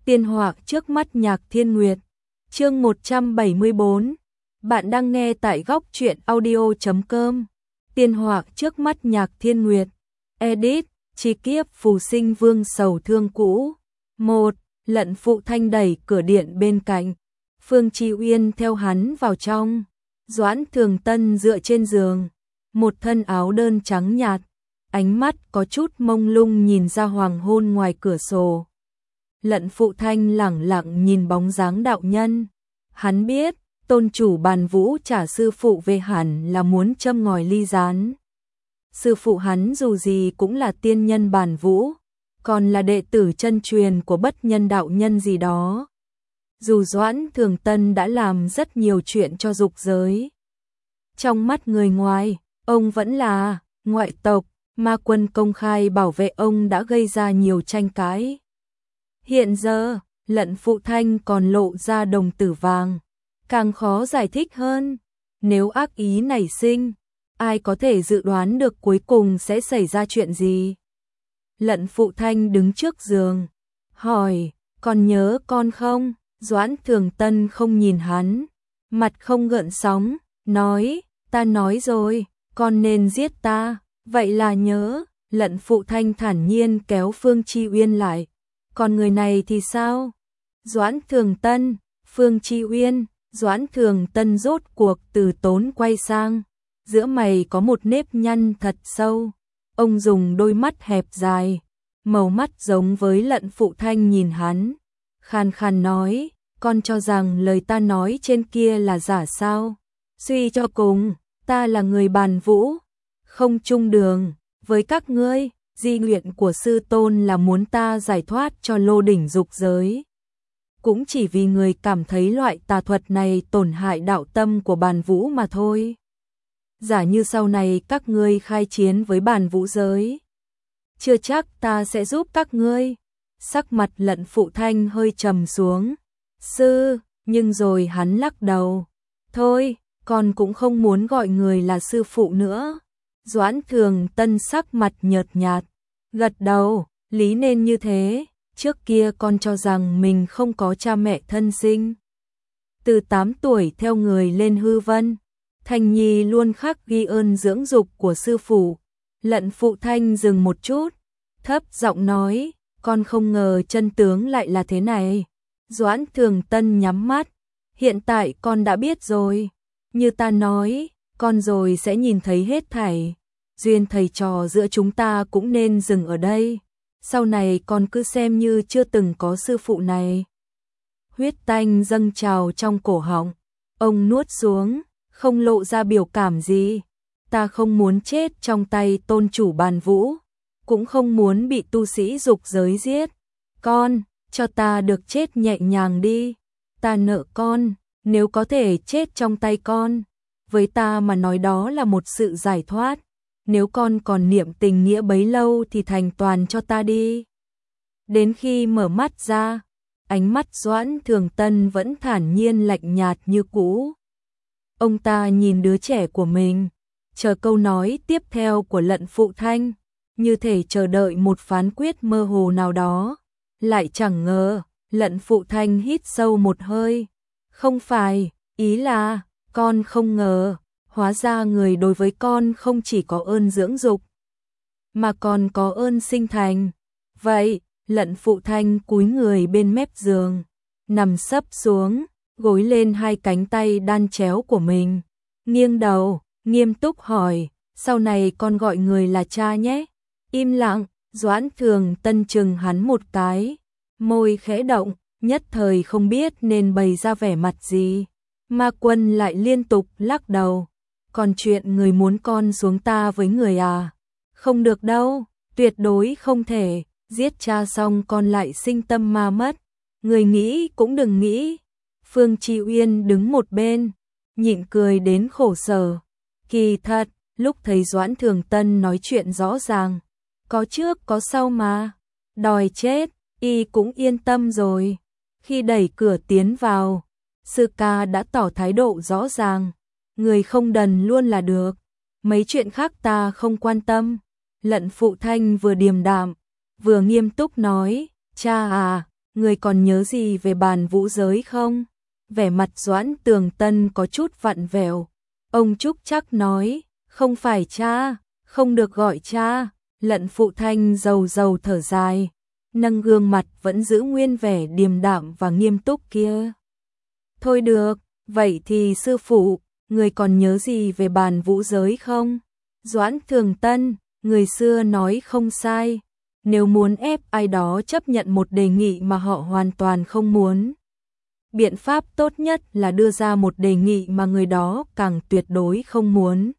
Tiên họa trước mắt Nhạc Thiên Nguyệt. Chương 174. Bạn đang nghe tại góc truyện audio.com. Tiên họa trước mắt Nhạc Thiên Nguyệt. Edit, chi kiếp phù sinh vương sầu thương cũ. 1. Lận Phụ Thanh đẩy cửa điện bên cạnh. Phương Chi Uyên theo hắn vào trong. Doãn Thường Tân dựa trên giường. Một thân áo đơn trắng nhạt. Ánh mắt có chút mông lung nhìn ra hoàng hôn ngoài cửa sổ. Lận Phụ Thanh lẳng lặng nhìn bóng dáng đạo nhân. Hắn biết, tôn chủ Bàn Vũ trả sư phụ về hẳn là muốn châm ngòi ly gián. Sư phụ hắn dù gì cũng là tiên nhân Bàn Vũ, còn là đệ tử chân truyền của bất nhân đạo nhân gì đó. Dù Doãn Thường Tân đã làm rất nhiều chuyện cho dục giới. Trong mắt người ngoài, ông vẫn là ngoại tộc, ma quân công khai bảo vệ ông đã gây ra nhiều tranh cãi. Hiện giờ, Lận Phụ Thanh còn lộ ra đồng tử vàng, càng khó giải thích hơn. Nếu ác ý nảy sinh, ai có thể dự đoán được cuối cùng sẽ xảy ra chuyện gì? Lận Phụ Thanh đứng trước giường, hỏi, còn nhớ con không? Doãn Thường Tân không nhìn hắn, mặt không gợn sóng, nói, ta nói rồi, con nên giết ta, vậy là nhớ. Lận Phụ Thanh thản nhiên kéo Phương Chi Uyên lại. Còn người này thì sao? Doãn Thường Tân, Phương Chi Uyên. Doãn Thường Tân rốt cuộc từ tốn quay sang. Giữa mày có một nếp nhăn thật sâu. Ông dùng đôi mắt hẹp dài, màu mắt giống với Lận Phụ Thanh nhìn hắn. Khàn khàn nói, con cho rằng lời ta nói trên kia là giả sao? Suy cho cùng, ta là người Bàn Vũ, không chung đường với các ngươi. Di nguyện của sư tôn là muốn ta giải thoát cho lô đỉnh dục giới. Cũng chỉ vì người cảm thấy loại tà thuật này tổn hại đạo tâm của Bàn Vũ mà thôi. Giả như sau này các ngươi khai chiến với Bàn Vũ giới, chưa chắc ta sẽ giúp các ngươi. Sắc mặt Lận Phụ Thanh hơi trầm xuống. Sư, nhưng rồi hắn lắc đầu. Thôi, con cũng không muốn gọi người là sư phụ nữa. Doãn Thường Tân sắc mặt nhợt nhạt, gật đầu, lý nên như thế, trước kia con cho rằng mình không có cha mẹ thân sinh. Từ 8 tuổi theo người lên hư vân, Thanh Nhi luôn khắc ghi ơn dưỡng dục của sư phụ. Lận Phụ Thanh dừng một chút, thấp giọng nói, con không ngờ chân tướng lại là thế này. Doãn Thường Tân nhắm mắt, hiện tại con đã biết rồi, như ta nói, con rồi sẽ nhìn thấy hết thảy. Duyên thầy trò giữa chúng ta cũng nên dừng ở đây. Sau này con cứ xem như chưa từng có sư phụ này. Huyết tanh dâng trào trong cổ họng. Ông nuốt xuống, không lộ ra biểu cảm gì. Ta không muốn chết trong tay tôn chủ Bàn Vũ, cũng không muốn bị tu sĩ dục giới giết. Con, cho ta được chết nhẹ nhàng đi. Ta nợ con, nếu có thể chết trong tay con, với ta mà nói đó là một sự giải thoát. Nếu con còn niệm tình nghĩa bấy lâu thì thành toàn cho ta đi. Đến khi mở mắt ra, ánh mắt Doãn Thường Tân vẫn thản nhiên lạnh nhạt như cũ. Ông ta nhìn đứa trẻ của mình, chờ câu nói tiếp theo của Lận Phụ Thanh, như thể chờ đợi một phán quyết mơ hồ nào đó. Lại chẳng ngờ, Lận Phụ Thanh hít sâu một hơi. Không phải, ý là, con không ngờ. Hóa ra người đối với con không chỉ có ơn dưỡng dục, mà còn có ơn sinh thành. Vậy, Lận Phụ Thanh cúi người bên mép giường, nằm sấp xuống, gối lên hai cánh tay đan chéo của mình. Nghiêng đầu, nghiêm túc hỏi, sau này con gọi người là cha nhé. Im lặng, Doãn Thường Tân chừng hắn một cái, môi khẽ động, nhất thời không biết nên bày ra vẻ mặt gì. Ma Quân lại liên tục lắc đầu. Còn chuyện người muốn con xuống ta với người à? Không được đâu, tuyệt đối không thể, giết cha xong con lại sinh tâm ma mất. Người nghĩ cũng đừng nghĩ. Phương Chi Uyên đứng một bên, nhịn cười đến khổ sở. Kỳ thật, lúc thấy Doãn Thường Tân nói chuyện rõ ràng, có trước có sau mà, đòi chết, y cũng yên tâm rồi. Khi đẩy cửa tiến vào, sư ca đã tỏ thái độ rõ ràng. Người không đần luôn là được, mấy chuyện khác ta không quan tâm. Lận Phụ Thanh vừa điềm đạm, vừa nghiêm túc nói, cha à, người còn nhớ gì về bàn vũ giới không? Vẻ mặt Doãn Tường Tân có chút vặn vẹo. Ông Trúc Trắc nói, không phải cha, không được gọi cha. Lận Phụ Thanh rầu rầu thở dài, nâng gương mặt vẫn giữ nguyên vẻ điềm đạm và nghiêm túc kia. Thôi được, vậy thì sư phụ, người còn nhớ gì về bàn vũ giới không? Doãn Tường Tân, người xưa nói không sai, nếu muốn ép ai đó chấp nhận một đề nghị mà họ hoàn toàn không muốn, biện pháp tốt nhất là đưa ra một đề nghị mà người đó càng tuyệt đối không muốn.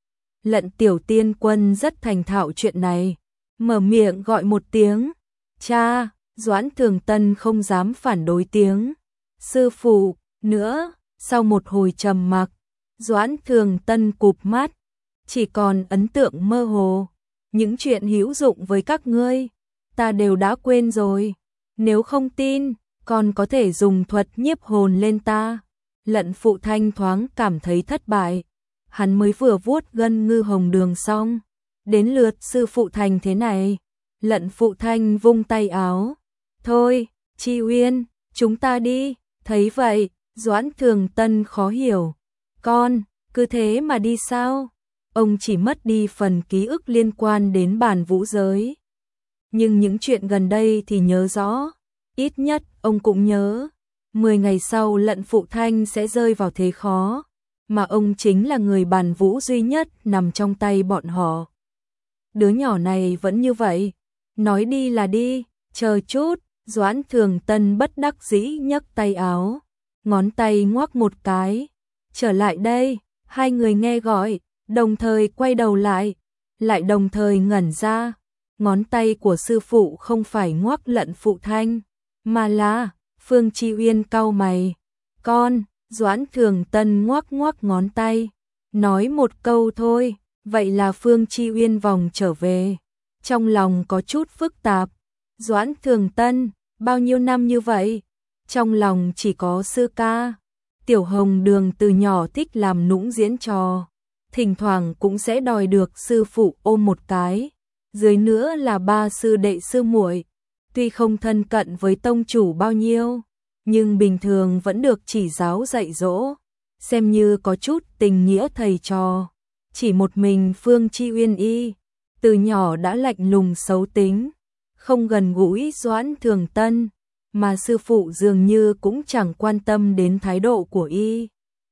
Lận Tiểu Tiên Quân rất thành thạo chuyện này, mở miệng gọi một tiếng, cha. Doãn Tường Tân không dám phản đối tiếng, sư phụ, nữa. Sau một hồi trầm mặc, Doãn Tường Tân cụp mắt, chỉ còn ấn tượng mơ hồ. Những chuyện hữu dụng với các ngươi, ta đều đã quên rồi. Nếu không tin, còn có thể dùng thuật nhiếp hồn lên ta. Lận Phụ Thanh thoáng cảm thấy thất bại. Hắn mới vừa vuốt gân ngư hồng đường xong, đến lượt sư phụ Thành thế này. Lận Phụ Thanh vung tay áo, thôi, Chi Uyên, chúng ta đi. Thấy vậy, Doãn Tường Tân khó hiểu, con, cứ thế mà đi sao? Ông chỉ mất đi phần ký ức liên quan đến bàn vũ giới, nhưng những chuyện gần đây thì nhớ rõ, ít nhất ông cũng nhớ. 10 ngày sau Lận Phụ Thanh sẽ rơi vào thế khó, mà ông chính là người bàn vũ duy nhất nằm trong tay bọn họ. Đứa nhỏ này vẫn như vậy, nói đi là đi, chờ chút. Doãn Tường Tân bất đắc dĩ nhấc tay áo, ngón tay ngoắc một cái, trở lại đây. Hai người nghe gọi, đồng thời quay đầu lại đồng thời ngẩn ra. Ngón tay của sư phụ không phải ngoắc Lận Phụ Thanh, mà là Phương Chi Uyên cau mày. Con. Doãn Tường Tân ngoắc ngoắc ngón tay, nói một câu thôi. Vậy là Phương Chi Uyên vòng trở về, trong lòng có chút phức tạp. Doãn Tường Tân, bao nhiêu năm như vậy, trong lòng chỉ có sư ca. Tiểu Hồng Đường từ nhỏ thích làm nũng diễn trò, thỉnh thoảng cũng sẽ đòi được sư phụ ôm một cái. Dưới nữa là ba sư đệ sư muội, tuy không thân cận với tông chủ bao nhiêu, nhưng bình thường vẫn được chỉ giáo dạy dỗ, xem như có chút tình nghĩa thầy trò. Chỉ một mình Phương Chi Uyên y, từ nhỏ đã lạnh lùng xấu tính, không gần gũi Doãn Tường Tân, mà sư phụ dường như cũng chẳng quan tâm đến thái độ của y.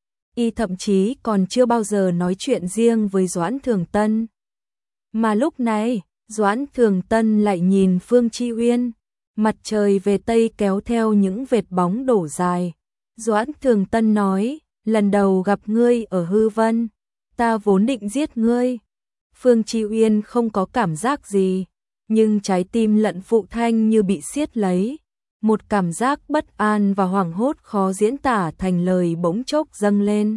Y thậm chí còn chưa bao giờ nói chuyện riêng với Doãn Tường Tân. Mà lúc này, Doãn Tường Tân lại nhìn Phương Chi Uyên, mặt trời về tây kéo theo những vệt bóng đổ dài. Doãn Tường Tân nói, lần đầu gặp ngươi ở Hư Vân, ta vốn định giết ngươi. Phương Chi Uyên không có cảm giác gì, nhưng trái tim Lận Phụ Thanh như bị siết lấy. Một cảm giác bất an và hoảng hốt khó diễn tả thành lời bỗng chốc dâng lên,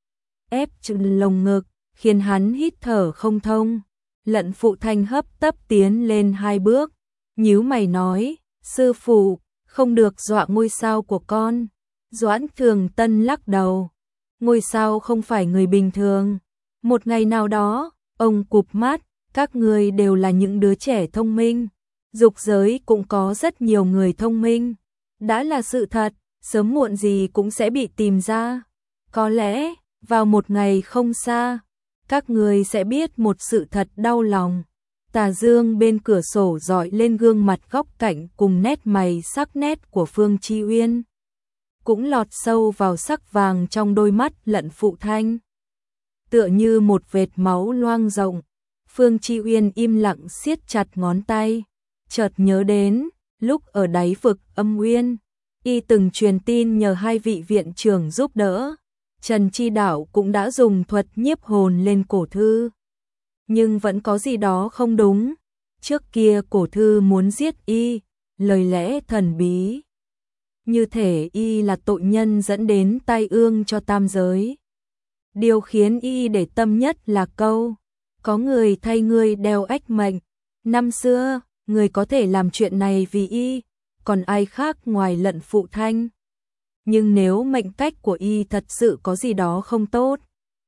ép chừng lồng ngực, khiến hắn hít thở không thông. Lận Phụ Thanh hấp tấp tiến lên 2 bước, nhíu mày nói, sư phụ, không được dọa ngôi sao của con. Doãn Tường Tân lắc đầu, ngôi sao không phải người bình thường. Một ngày nào đó, ông cụp mắt, các người đều là những đứa trẻ thông minh. Dục giới cũng có rất nhiều người thông minh. Đã là sự thật, sớm muộn gì cũng sẽ bị tìm ra. Có lẽ, vào một ngày không xa, các người sẽ biết một sự thật đau lòng. Tà dương bên cửa sổ dọi lên gương mặt góc cạnh cùng nét mày sắc nét của Phương Chi Uyên, cũng lọt sâu vào sắc vàng trong đôi mắt Lận Phụ Thanh. Tựa như một vệt máu loang rộng, Phương Chi Uyên im lặng siết chặt ngón tay, chợt nhớ đến, lúc ở đáy vực Âm Uyên, y từng truyền tin nhờ 2 vị viện trưởng giúp đỡ. Trần Chi Đạo cũng đã dùng thuật nhiếp hồn lên cổ thư. Nhưng vẫn có gì đó không đúng. Trước kia cổ thư muốn giết y, lời lẽ thần bí, như thể y là tội nhân dẫn đến tai ương cho tam giới. Điều khiến y để tâm nhất là câu, có người thay ngươi đeo ách mệnh. Năm xưa, người có thể làm chuyện này vì y, còn ai khác ngoài Lận Phụ Thanh. Nhưng nếu mệnh cách của y thật sự có gì đó không tốt,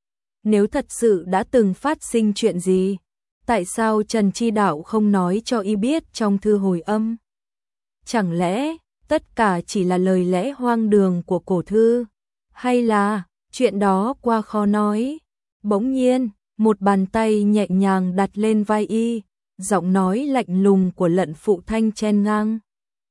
nếu thật sự đã từng phát sinh chuyện gì, tại sao Trần Chi Đạo không nói cho y biết trong thư hồi âm? Chẳng lẽ tất cả chỉ là lời lẽ hoang đường của cổ thư, hay là chuyện đó qua khó nói. Bỗng nhiên, một bàn tay nhẹ nhàng đặt lên vai y, giọng nói lạnh lùng của Lận Phụ Thanh chen ngang.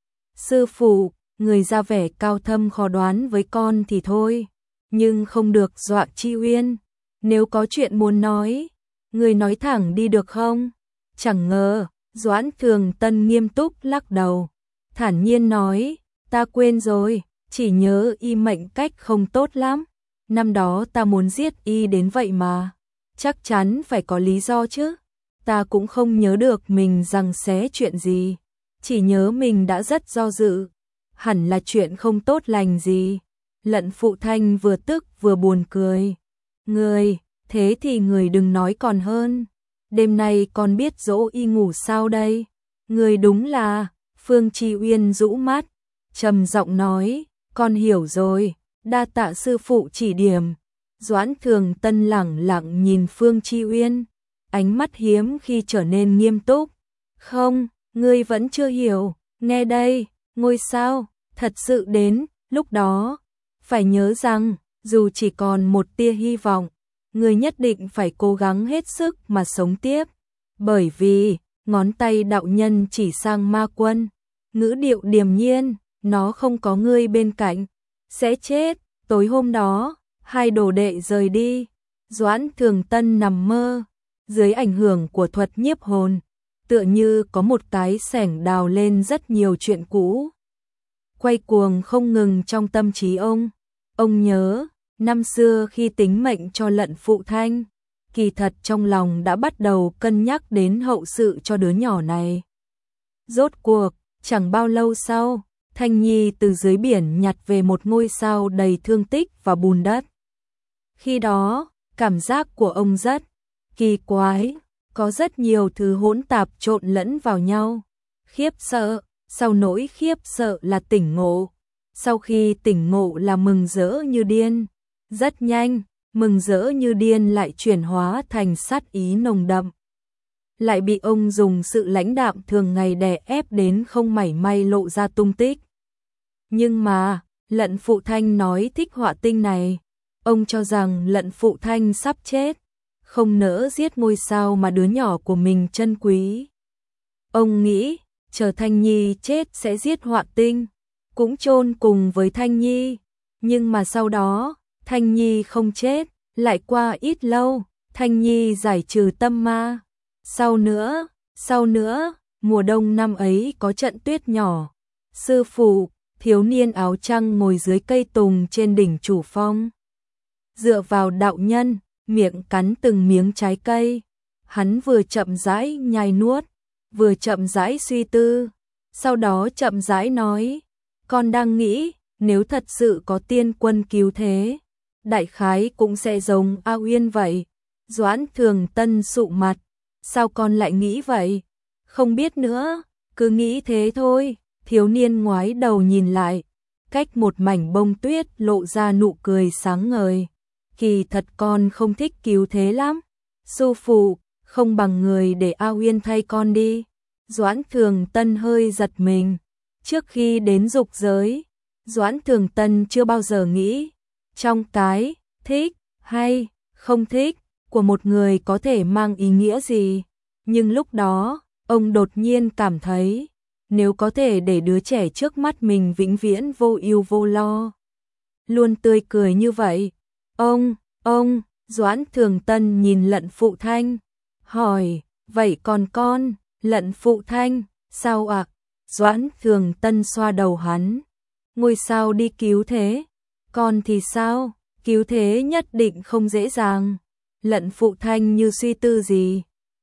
Sư phụ, người ra vẻ cao thâm khó đoán với con thì thôi, nhưng không được dọa Chi Uyên. Nếu có chuyện muốn nói, người nói thẳng đi được không? Chẳng ngờ, Doãn Thường Tân nghiêm túc lắc đầu, thản nhiên nói, ta quên rồi, chỉ nhớ y mệnh cách không tốt lắm. Năm đó ta muốn giết y đến vậy mà, chắc chắn phải có lý do chứ. Ta cũng không nhớ được mình giằng xé chuyện gì, chỉ nhớ mình đã rất do dự, hẳn là chuyện không tốt lành gì. Lận Phụ Thanh vừa tức vừa buồn cười. Người, thế thì người đừng nói còn hơn. Đêm nay con biết dỗ y ngủ sao đây? Người đúng là, Phương Chi Uyên rũ mắt, trầm giọng nói, con hiểu rồi, đa tạ sư phụ chỉ điểm. Doãn Thường Tân lẳng lặng nhìn Phương Chi Uyên, ánh mắt hiếm khi trở nên nghiêm túc. Không, ngươi vẫn chưa hiểu, nghe đây, ngôi sao, thật sự đến, lúc đó, phải nhớ rằng, dù chỉ còn một tia hy vọng, người nhất định phải cố gắng hết sức mà sống tiếp. Bởi vì, ngón tay đạo nhân chỉ sang ma quân, ngữ điệu điềm nhiên, nó không có ngươi bên cạnh, sẽ chết. Tối hôm đó, hai đồ đệ rời đi, Doãn Thường Tân nằm mơ, dưới ảnh hưởng của thuật nhiếp hồn, tựa như có một cái xẻng đào lên rất nhiều chuyện cũ, quay cuồng không ngừng trong tâm trí ông. Ông nhớ, năm xưa khi tính mệnh cho Lận Phụ Thanh, kỳ thật trong lòng đã bắt đầu cân nhắc đến hậu sự cho đứa nhỏ này. Rốt cuộc, chẳng bao lâu sau, Thanh Nhi từ dưới biển nhặt về một ngôi sao đầy thương tích và bùn đất. Khi đó, cảm giác của ông rất kỳ quái, có rất nhiều thứ hỗn tạp trộn lẫn vào nhau. Khiếp sợ, sau nỗi khiếp sợ là tỉnh ngộ, sau khi tỉnh ngộ là mừng rỡ như điên. Rất nhanh, mừng rỡ như điên lại chuyển hóa thành sát ý nồng đậm. Lại bị ông dùng sự lãnh đạm thường ngày đè ép đến không mảy may lộ ra tung tích. Nhưng mà, Lận Phụ Thanh nói thích họa tinh này, ông cho rằng Lận Phụ Thanh sắp chết, không nỡ giết ngôi sao mà đứa nhỏ của mình trân quý. Ông nghĩ, chờ Thanh Nhi chết sẽ giết họa tinh, cũng chôn cùng với Thanh Nhi. Nhưng mà sau đó, Thanh Nhi không chết, lại qua ít lâu, Thanh Nhi giải trừ tâm ma. Sau nữa, mùa đông năm ấy có trận tuyết nhỏ. Sư phụ, thiếu niên áo trắng ngồi dưới cây tùng trên đỉnh Chủ Phong, dựa vào đạo nhân, miệng cắn từng miếng trái cây. Hắn vừa chậm rãi nhai nuốt, vừa chậm rãi suy tư, sau đó chậm rãi nói, con đang nghĩ, nếu thật sự có tiên quân cứu thế, đại khái cũng sẽ giống A Uyên vậy. Doãn Thường Tân sụ mặt, sao con lại nghĩ vậy? Không biết nữa, cứ nghĩ thế thôi. Thiếu niên ngoái đầu nhìn lại, cách một mảnh bông tuyết lộ ra nụ cười sáng ngời. Kỳ thật con không thích cứu thế lắm. Sư phụ, không bằng người để A Uyên thay con đi. Doãn Thường Tân hơi giật mình. Trước khi đến dục giới, Doãn Thường Tân chưa bao giờ nghĩ trong cái thích hay không thích của một người có thể mang ý nghĩa gì. Nhưng lúc đó, ông đột nhiên cảm thấy, nếu có thể để đứa trẻ trước mắt mình vĩnh viễn vô ưu vô lo, luôn tươi cười như vậy. Ông, Doãn Thường Tân nhìn Lận Phụ Thanh, hỏi, vậy còn con? Lận Phụ Thanh, sao ạ? Doãn Thường Tân xoa đầu hắn, ngôi sao đi cứu thế, con thì sao? Cứu thế nhất định không dễ dàng. Lận Phụ Thanh như suy tư gì,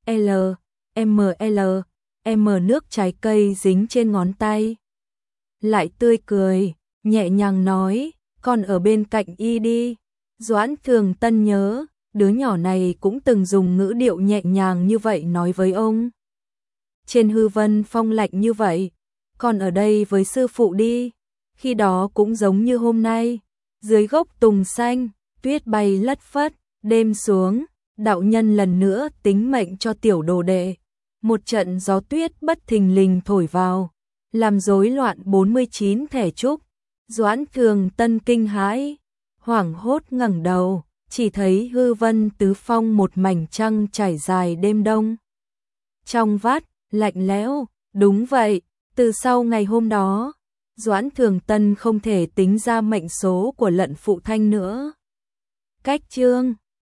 nước trái cây dính trên ngón tay. Lại tươi cười, nhẹ nhàng nói, con ở bên cạnh y đi. Doãn Thường Tân nhớ, đứa nhỏ này cũng từng dùng ngữ điệu nhẹ nhàng như vậy nói với ông. Trên hư vân phong lạnh như vậy, con ở đây với sư phụ đi. Khi đó cũng giống như hôm nay, dưới gốc tùng xanh, tuyết bay lất phất, đêm xuống, đạo nhân lần nữa tính mệnh cho tiểu đồ đệ. Một trận gió tuyết bất thình lình thổi vào, làm rối loạn 49 thẻ trúc. Doãn Thường Tân kinh hãi, hoảng hốt ngẩng đầu, chỉ thấy hư vân tứ phong một mảnh trăng trải dài đêm đông. Trong vắt, lạnh lẽo, đúng vậy, từ sau ngày hôm đó, Doãn Thường Tân không thể tính ra mệnh số của Lận Phụ Thanh nữa. Cách chương